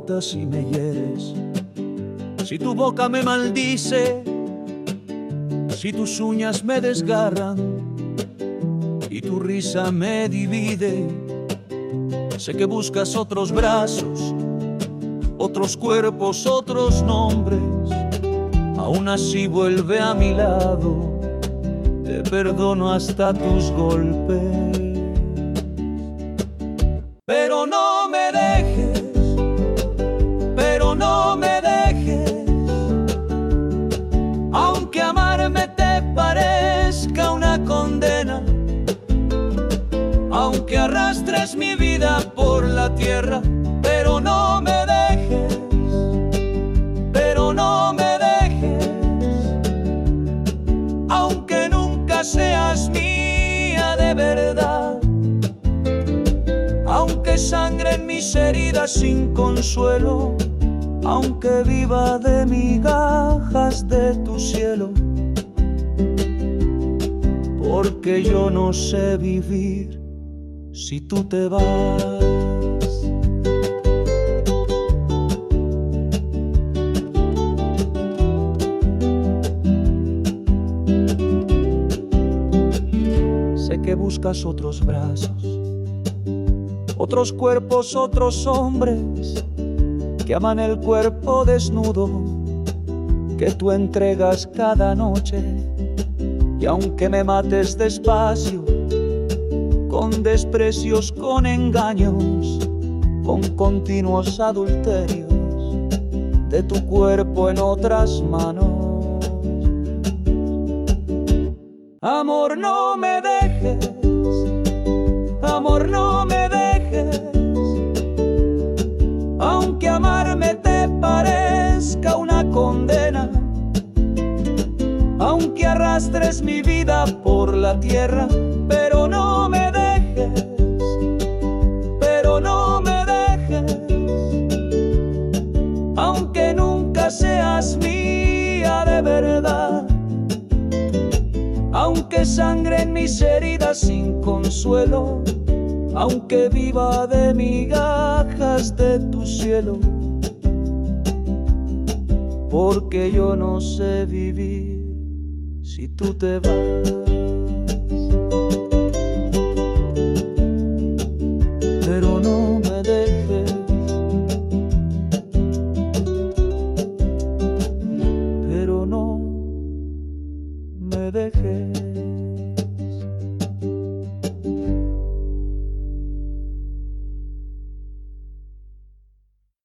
importa si me hieres, si tu boca me maldice, si tus uñas me desgarran y tu risa me divide. Sé que buscas otros brazos, otros cuerpos, otros nombres. Aún así vuelve a mi lado, te perdono hasta tus golpes. Pero no me dejes, pero no me dejes, aunque amarme te parezca una condena, aunque arrastres mi vida por la tierra. Pero no me dejes, pero no me dejes, aunque nunca seas mía de verdad, aunque sangren mis heridas sin consuelo, aunque viva de migajas de tu cielo, porque yo no sé vivir si tú te vas. Sé que buscas otros brazos, otros cuerpos, otros hombres que aman el cuerpo desnudo que tú entregas cada noche. Y aunque me mates despacio, con desprecios, con engaños, con continuos adulterios de tu cuerpo en otras manos, amor, no me dejes, amor, no me dejes, aunque amarme te parezca una condena, aunque arrastres mi vida por la tierra. Pero no me dejes, pero no me dejes, aunque nunca seas mía de verdad, aunque sangren mis heridas sin consuelo, aunque viva de migajas de tu cielo, porque yo no sé vivir si tú te vas. Pero no me dejes, pero no me dejes.